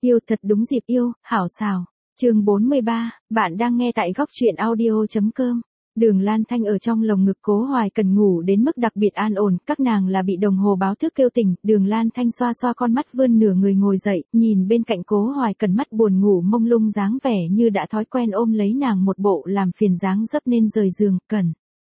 Yêu thật đúng dịp yêu, hảo xào. Chương 43, bạn đang nghe tại góc truyện audio.com. Đường Lan Thanh ở trong lồng ngực Cố Hoài Cần ngủ đến mức đặc biệt an ổn, các nàng là bị đồng hồ báo thức kêu tỉnh. Đường Lan Thanh xoa xoa con mắt, vươn nửa người ngồi dậy, nhìn bên cạnh Cố Hoài Cần mắt buồn ngủ mông lung dáng vẻ như đã thói quen ôm lấy nàng một bộ làm phiền dáng dấp nên rời giường. Cần.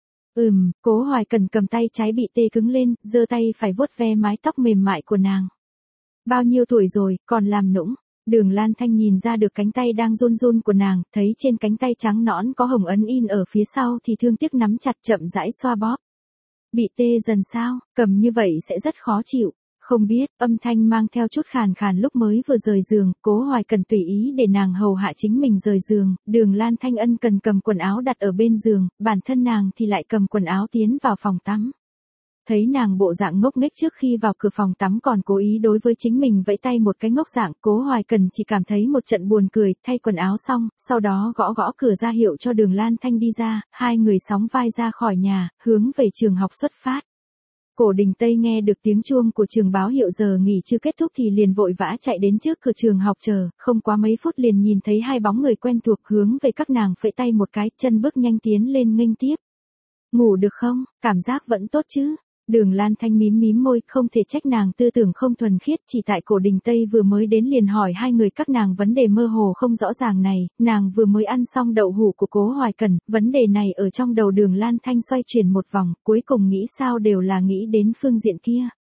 Cố Hoài Cần cầm tay trái bị tê cứng lên, giơ tay phải vuốt ve mái tóc mềm mại của nàng. Bao nhiêu tuổi rồi, còn làm nũng. Đường Lan Thanh nhìn ra được cánh tay đang run run của nàng, thấy trên cánh tay trắng nõn có hồng ấn in ở phía sau thì thương tiếc nắm chặt chậm rãi xoa bóp. Bị tê dần sao, cầm như vậy sẽ rất khó chịu. Không biết, âm thanh mang theo chút khàn khàn lúc mới vừa rời giường, Cố Hoài Cần tùy ý để nàng hầu hạ chính mình rời giường, Đường Lan Thanh ân cần cầm quần áo đặt ở bên giường, bản thân nàng thì lại cầm quần áo tiến vào phòng tắm. Thấy nàng bộ dạng ngốc nghếch trước khi vào cửa phòng tắm còn cố ý đối với chính mình vẫy tay một cái ngốc dạng, Cố Hoài Cần chỉ cảm thấy một trận buồn cười, thay quần áo xong, sau đó gõ gõ cửa ra hiệu cho Đường Lan Thanh đi ra, hai người sóng vai ra khỏi nhà, hướng về trường học xuất phát. Cổ Đình Tây nghe được tiếng chuông của trường báo hiệu giờ nghỉ chưa kết thúc thì liền vội vã chạy đến trước cửa trường học chờ, không quá mấy phút liền nhìn thấy hai bóng người quen thuộc hướng về các nàng phẩy tay một cái, chân bước nhanh tiến lên nghênh tiếp. Ngủ được không, cảm giác vẫn tốt chứ? Đường Lan Thanh mím mím môi, không thể trách nàng tư tưởng không thuần khiết, chỉ tại Cổ Đình Tây vừa mới đến liền hỏi hai người các nàng vấn đề mơ hồ không rõ ràng này, nàng vừa mới ăn xong đậu hũ của Cố Hoài Cần, vấn đề này ở trong đầu Đường Lan Thanh xoay chuyển một vòng, cuối cùng nghĩ sao đều là nghĩ đến phương diện kia.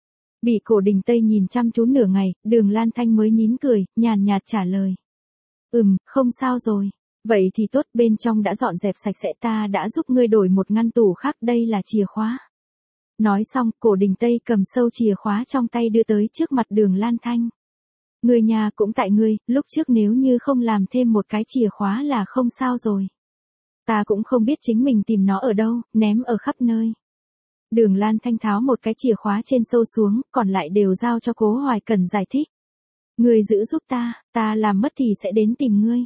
Bị Cổ Đình Tây nhìn chăm chú nửa ngày, Đường Lan Thanh mới nín cười, nhàn nhạt trả lời. Không sao rồi. Vậy thì tốt, bên trong đã dọn dẹp sạch sẽ, ta đã giúp ngươi đổi một ngăn tủ khác, đây là chìa khóa. Nói xong, Cổ Đình Tây cầm sâu chìa khóa trong tay đưa tới trước mặt Đường Lan Thanh. Người nhà cũng tại ngươi, lúc trước nếu như không làm thêm một cái chìa khóa là không sao rồi. Ta cũng không biết chính mình tìm nó ở đâu, ném ở khắp nơi. Đường Lan Thanh tháo một cái chìa khóa trên sâu xuống, còn lại đều giao cho Cố Hoài Cần giải thích. Ngươi giữ giúp ta làm mất thì sẽ đến tìm ngươi.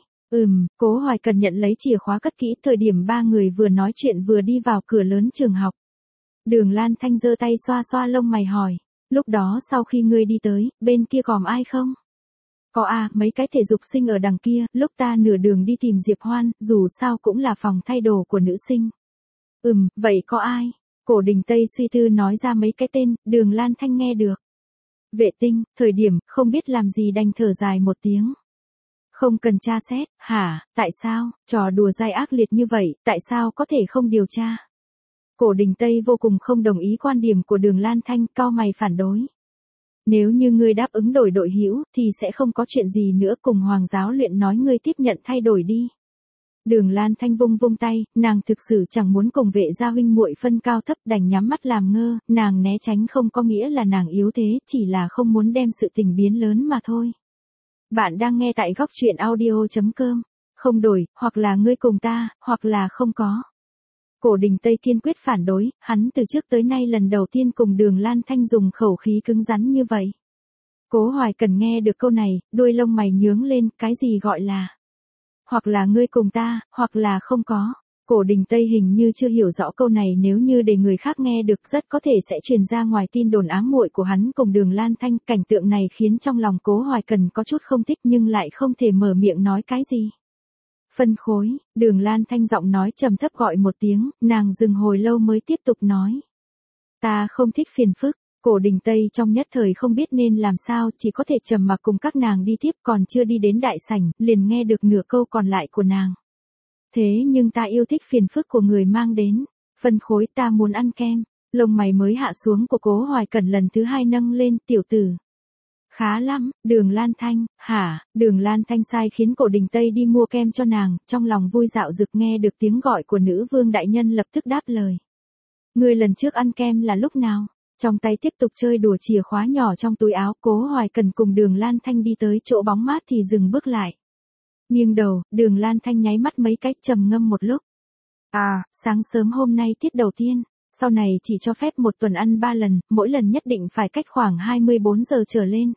Cố Hoài Cần nhận lấy chìa khóa cất kỹ, thời điểm ba người vừa nói chuyện vừa đi vào cửa lớn trường học. Đường Lan Thanh giơ tay xoa xoa lông mày hỏi, lúc đó sau khi ngươi đi tới, bên kia còn ai không? Có mấy cái thể dục sinh ở đằng kia, lúc ta nửa đường đi tìm Diệp Hoan, dù sao cũng là phòng thay đồ của nữ sinh. Vậy có ai? Cổ Đình Tây suy tư nói ra mấy cái tên, Đường Lan Thanh nghe được. Vệ tinh, thời điểm, không biết làm gì đành thở dài một tiếng. Không cần tra xét, hả, tại sao, trò đùa dai ác liệt như vậy, tại sao có thể không điều tra? Cổ Đình Tây vô cùng không đồng ý quan điểm của Đường Lan Thanh, cau mày phản đối. Nếu như ngươi đáp ứng đổi đội hữu, thì sẽ không có chuyện gì nữa, cùng Hoàng giáo luyện nói ngươi tiếp nhận thay đổi đi. Đường Lan Thanh vung vung tay, nàng thực sự chẳng muốn cùng Vệ gia huynh muội phân cao thấp, đành nhắm mắt làm ngơ, nàng né tránh không có nghĩa là nàng yếu thế, chỉ là không muốn đem sự tình biến lớn mà thôi. Bạn đang nghe tại góc truyện audio.com, không đổi, hoặc là ngươi cùng ta, hoặc là không có. Cổ Đình Tây kiên quyết phản đối, hắn từ trước tới nay lần đầu tiên cùng Đường Lan Thanh dùng khẩu khí cứng rắn như vậy. Cố Hoài Cần nghe được câu này, đuôi lông mày nhướng lên, cái gì gọi là hoặc là ngươi cùng ta, hoặc là không có. Cổ Đình Tây hình như chưa hiểu rõ câu này, nếu như để người khác nghe được rất có thể sẽ truyền ra ngoài tin đồn ám muội của hắn cùng Đường Lan Thanh. Cảnh tượng này khiến trong lòng Cố Hoài Cần có chút không thích nhưng lại không thể mở miệng nói cái gì. Phân khối, Đường Lan Thanh giọng nói trầm thấp gọi một tiếng, nàng dừng hồi lâu mới tiếp tục nói. Ta không thích phiền phức. Cổ Đình Tây trong nhất thời không biết nên làm sao, chỉ có thể trầm mặc cùng các nàng đi tiếp, còn chưa đi đến đại sảnh, liền nghe được nửa câu còn lại của nàng. Thế nhưng ta yêu thích phiền phức của người mang đến. Phân khối, ta muốn ăn kem. Lông mày mới hạ xuống của Cố Hoài Cần lần thứ hai nâng lên, tiểu tử. Khá lắm, Đường Lan Thanh, hả? Đường Lan Thanh sai khiến Cổ Đình Tây đi mua kem cho nàng, trong lòng vui dạo dực nghe được tiếng gọi của nữ vương đại nhân lập tức đáp lời. Người lần trước ăn kem là lúc nào? Trong tay tiếp tục chơi đùa chìa khóa nhỏ trong túi áo, Cố Hoài Cần cùng Đường Lan Thanh đi tới chỗ bóng mát thì dừng bước lại. Nghiêng đầu, Đường Lan Thanh nháy mắt mấy cái, trầm ngâm một lúc. Sáng sớm hôm nay tiết đầu tiên, sau này chỉ cho phép một tuần ăn 3 lần, mỗi lần nhất định phải cách khoảng 24 giờ trở lên.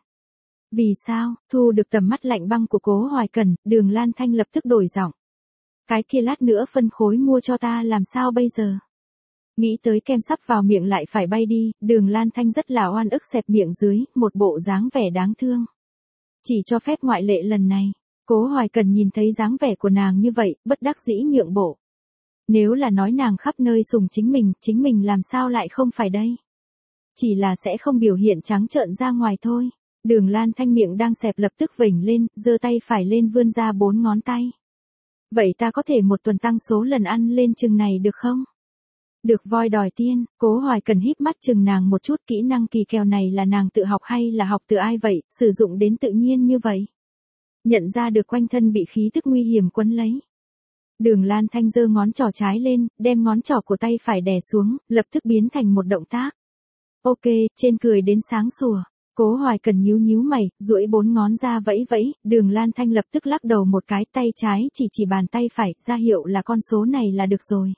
Vì sao? Thu được tầm mắt lạnh băng của Cố Hoài Cần, Đường Lan Thanh lập tức đổi giọng. Cái kia lát nữa phân khối mua cho ta làm sao bây giờ? Nghĩ tới kem sắp vào miệng lại phải bay đi, Đường Lan Thanh rất là oan ức xẹp miệng dưới, một bộ dáng vẻ đáng thương. Chỉ cho phép ngoại lệ lần này. Cố Hoài Cần nhìn thấy dáng vẻ của nàng như vậy, bất đắc dĩ nhượng bộ. Nếu là nói nàng khắp nơi sùng chính mình làm sao lại không phải đây? Chỉ là sẽ không biểu hiện trắng trợn ra ngoài thôi. Đường Lan Thanh miệng đang xẹp lập tức vểnh lên, giơ tay phải lên vươn ra 4 ngón tay. Vậy ta có thể một tuần tăng số lần ăn lên chừng này được không? Được voi đòi tiên, Cố Hoài Cần híp mắt chừng nàng một chút, kỹ năng kỳ kèo này là nàng tự học hay là học từ ai vậy, sử dụng đến tự nhiên như vậy. Nhận ra được quanh thân bị khí tức nguy hiểm quấn lấy. Đường Lan Thanh giơ ngón trỏ trái lên, đem ngón trỏ của tay phải đè xuống, lập tức biến thành một động tác. Ok, trên cười đến sáng sủa. Cố Hoài Cần nhíu mày, duỗi 4 ngón ra vẫy vẫy, Đường Lan Thanh lập tức lắc đầu một cái, tay trái chỉ bàn tay phải, ra hiệu là con số này là được rồi.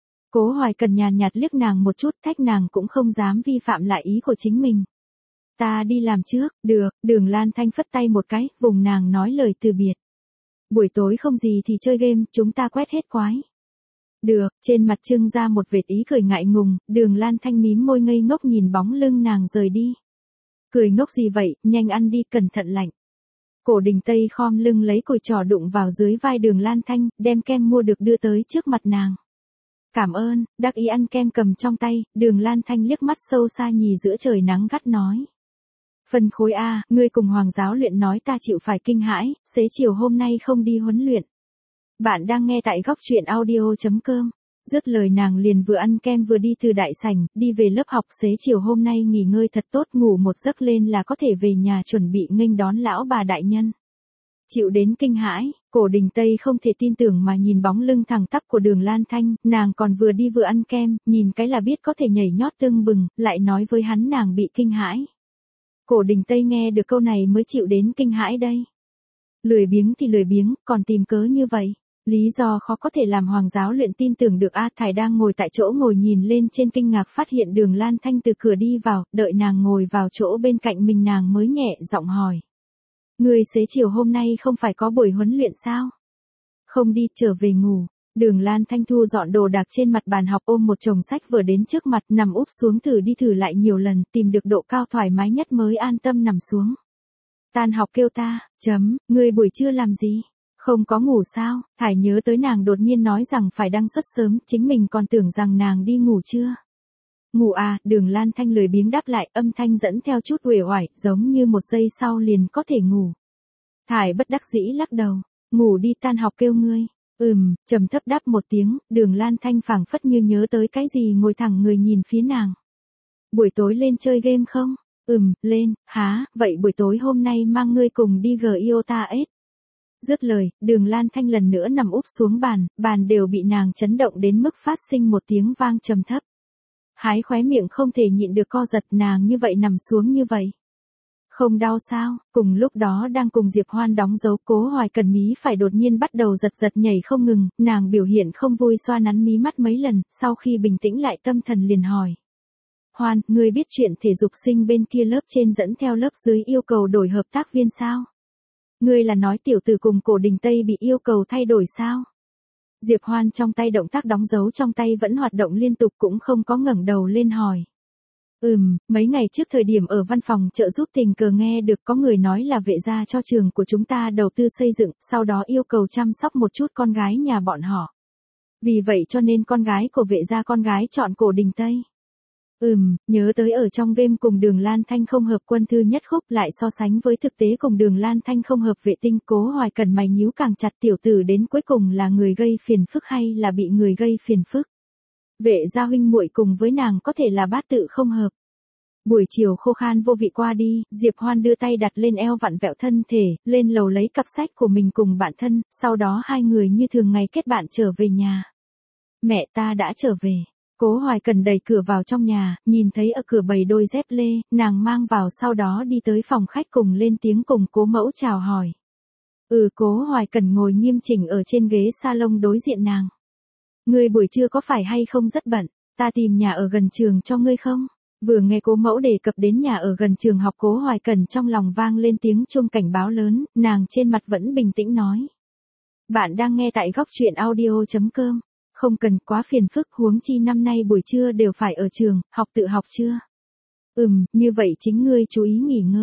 Cố Hoài Cần nhàn nhạt liếc nàng một chút, thách nàng cũng không dám vi phạm lại ý của chính mình. Ta đi làm trước, được, Đường Lan Thanh phất tay một cái, vùng nàng nói lời từ biệt. Buổi tối không gì thì chơi game, chúng ta quét hết quái. Được, trên mặt trưng ra một vệt ý cười ngại ngùng, Đường Lan Thanh mím môi ngây ngốc nhìn bóng lưng nàng rời đi. Cười ngốc gì vậy, nhanh ăn đi, cẩn thận lạnh. Cổ Đình Tây khom lưng lấy cùi trỏ đụng vào dưới vai Đường Lan Thanh, đem kem mua được đưa tới trước mặt nàng. Cảm ơn, đắc ý ăn kem cầm trong tay, Đường Lan Thanh liếc mắt sâu xa nhì giữa trời nắng gắt nói. Phân khối A, ngươi cùng Hoàng giáo luyện nói ta chịu phải kinh hãi, xế chiều hôm nay không đi huấn luyện. Bạn đang nghe tại góc truyện audio.com. Dứt lời nàng liền vừa ăn kem vừa đi từ đại sảnh, đi về lớp học. Xế chiều hôm nay nghỉ ngơi thật tốt, ngủ một giấc lên là có thể về nhà chuẩn bị nghênh đón lão bà đại nhân. Chịu đến kinh hãi, Cổ Đình Tây không thể tin tưởng mà nhìn bóng lưng thẳng tắp của Đường Lan Thanh, nàng còn vừa đi vừa ăn kem, nhìn cái là biết có thể nhảy nhót tưng bừng, lại nói với hắn nàng bị kinh hãi. Cổ Đình Tây nghe được câu này mới chịu đến kinh hãi đây. Lười biếng thì lười biếng, còn tìm cớ như vậy. Lý do khó có thể làm Hoàng giáo luyện tin tưởng được. A Thải đang ngồi tại chỗ ngồi nhìn lên trên kinh ngạc phát hiện Đường Lan Thanh từ cửa đi vào, đợi nàng ngồi vào chỗ bên cạnh mình nàng mới nhẹ giọng hỏi. Người xế chiều hôm nay không phải có buổi huấn luyện sao? Không đi, trở về ngủ. Đường Lan Thanh thu dọn đồ đạc trên mặt bàn học, ôm một chồng sách vở đến trước mặt, nằm úp xuống thử đi thử lại nhiều lần, tìm được độ cao thoải mái nhất mới an tâm nằm xuống. Tan học kêu ta, ngươi buổi trưa làm gì? Không có ngủ sao? Thải nhớ tới nàng đột nhiên nói rằng phải đăng xuất sớm, chính mình còn tưởng rằng nàng đi ngủ chưa. Ngủ à, Đường Lan Thanh lười biếng đáp lại, âm thanh dẫn theo chút uể oải, giống như một giây sau liền có thể ngủ. Thải bất đắc dĩ lắc đầu, ngủ đi, tan học kêu ngươi. Trầm thấp đáp một tiếng, Đường Lan Thanh phảng phất như nhớ tới cái gì ngồi thẳng người nhìn phía nàng. Buổi tối lên chơi game không? Lên, há, vậy buổi tối hôm nay mang ngươi cùng đi Giota S. Dứt lời, Đường Lan Thanh lần nữa nằm úp xuống bàn đều bị nàng chấn động đến mức phát sinh một tiếng vang trầm thấp. Hái khóe miệng không thể nhịn được co giật, nàng như vậy nằm xuống như vậy. Không đau sao? Cùng lúc đó đang cùng Diệp Hoan đóng dấu, Cố Hoài Cần mí phải đột nhiên bắt đầu giật nhảy không ngừng, nàng biểu hiện không vui xoa nắn mí mắt mấy lần, sau khi bình tĩnh lại tâm thần liền hỏi. Hoan, ngươi biết chuyện thể dục sinh bên kia lớp trên dẫn theo lớp dưới yêu cầu đổi hợp tác viên sao? Ngươi là nói tiểu tử cùng Cổ Đình Tây bị yêu cầu thay đổi sao? Diệp Hoan trong tay động tác đóng dấu trong tay vẫn hoạt động liên tục, cũng không có ngẩng đầu lên hỏi. Mấy ngày trước thời điểm ở văn phòng trợ giúp tình cờ nghe được có người nói là vệ gia cho trường của chúng ta đầu tư xây dựng, sau đó yêu cầu chăm sóc một chút con gái nhà bọn họ. Vì vậy cho nên con gái của vệ gia con gái chọn Cổ Đình Tây. Nhớ tới ở trong game cùng Đường Lan Thanh không hợp quân thư nhất khúc, lại so sánh với thực tế cùng Đường Lan Thanh không hợp vệ tinh. Cố Hoài Cần mày nhíu càng chặt, tiểu tử đến cuối cùng là người gây phiền phức hay là bị người gây phiền phức? Vệ gia huynh muội cùng với nàng có thể là bát tự không hợp. Buổi chiều khô khan vô vị qua đi, Diệp Hoan đưa tay đặt lên eo vặn vẹo thân thể, lên lầu lấy cặp sách của mình cùng bạn thân, sau đó hai người như thường ngày kết bạn trở về nhà. Mẹ ta đã trở về. Cố Hoài Cần đẩy cửa vào trong nhà, nhìn thấy ở cửa bày đôi dép lê, nàng mang vào, sau đó đi tới phòng khách cùng lên tiếng cùng cố mẫu chào hỏi. Cố Hoài Cần ngồi nghiêm chỉnh ở trên ghế salon đối diện nàng. Ngươi buổi trưa có phải hay không rất bận, ta tìm nhà ở gần trường cho ngươi không? Vừa nghe cố mẫu đề cập đến nhà ở gần trường học, Cố Hoài Cần trong lòng vang lên tiếng chuông cảnh báo lớn, nàng trên mặt vẫn bình tĩnh nói. Bạn đang nghe tại góc truyện audio.com. Không cần quá phiền phức, huống chi năm nay buổi trưa đều phải ở trường, học tự học chưa? Như vậy chính ngươi chú ý nghỉ ngơi.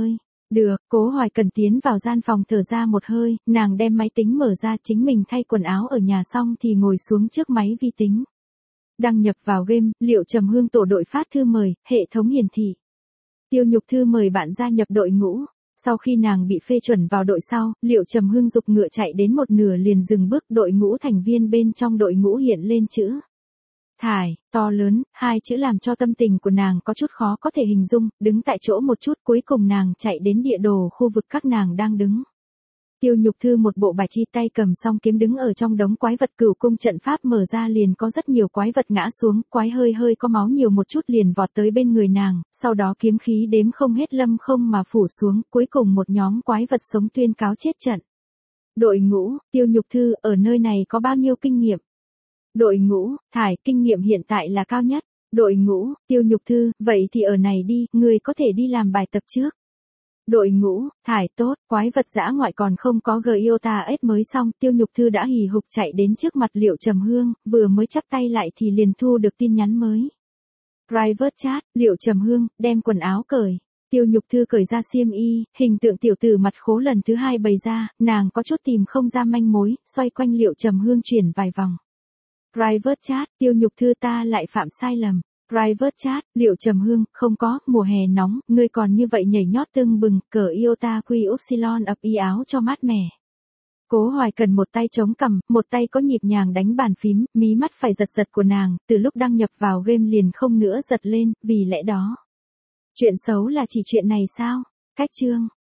Được, Cố Hoài Cần tiến vào gian phòng thở ra một hơi, nàng đem máy tính mở ra chính mình thay quần áo ở nhà xong thì ngồi xuống trước máy vi tính. Đăng nhập vào game, Liệu Trầm Hương tổ đội phát thư mời, hệ thống hiển thị. Tiêu Nhục Thư mời bạn gia nhập đội ngũ. Sau khi nàng bị phê chuẩn vào đội sau, Liệu Trầm Hương giục ngựa chạy đến một nửa liền dừng bước, đội ngũ thành viên bên trong đội ngũ hiện lên chữ Thải, to lớn, hai chữ làm cho tâm tình của nàng có chút khó có thể hình dung, đứng tại chỗ một chút cuối cùng nàng chạy đến địa đồ khu vực các nàng đang đứng. Tiêu Nhục Thư một bộ bài chi tay cầm song kiếm đứng ở trong đống quái vật, Cửu cung trận pháp mở ra liền có rất nhiều quái vật ngã xuống, quái hơi có máu nhiều một chút liền vọt tới bên người nàng, sau đó kiếm khí đếm không hết lâm không mà phủ xuống, cuối cùng một nhóm quái vật sống tuyên cáo chết trận. Đội ngũ, Tiêu Nhục Thư, ở nơi này có bao nhiêu kinh nghiệm? Đội ngũ, Thải, kinh nghiệm hiện tại là cao nhất. Đội ngũ, Tiêu Nhục Thư, vậy thì ở này đi, người có thể đi làm bài tập trước. Đội ngũ, Thải, tốt, quái vật dã ngoại còn không có Giota S mới xong, Tiêu Nhục Thư đã hì hục chạy đến trước mặt Liệu Trầm Hương, vừa mới chắp tay lại thì liền thu được tin nhắn mới. Private chat, Liệu Trầm Hương, đem quần áo cởi. Tiêu Nhục Thư cởi ra xiêm y, hình tượng tiểu tử mặt khố lần thứ hai bày ra, nàng có chút tìm không ra manh mối, xoay quanh Liệu Trầm Hương chuyển vài vòng. Private chat, Tiêu Nhục Thư, ta lại phạm sai lầm. Private chat, Liệu Trầm Hương, không có, mùa hè nóng, ngươi còn như vậy nhảy nhót tưng bừng, cởi Iota Quy Upsilon ập y áo cho mát mẻ. Cố Hoài Cần một tay chống cằm, một tay có nhịp nhàng đánh bàn phím, mí mắt phải giật giật của nàng, từ lúc đăng nhập vào game liền không nữa giật lên, vì lẽ đó. Chuyện xấu là chỉ chuyện này sao? Cách chương.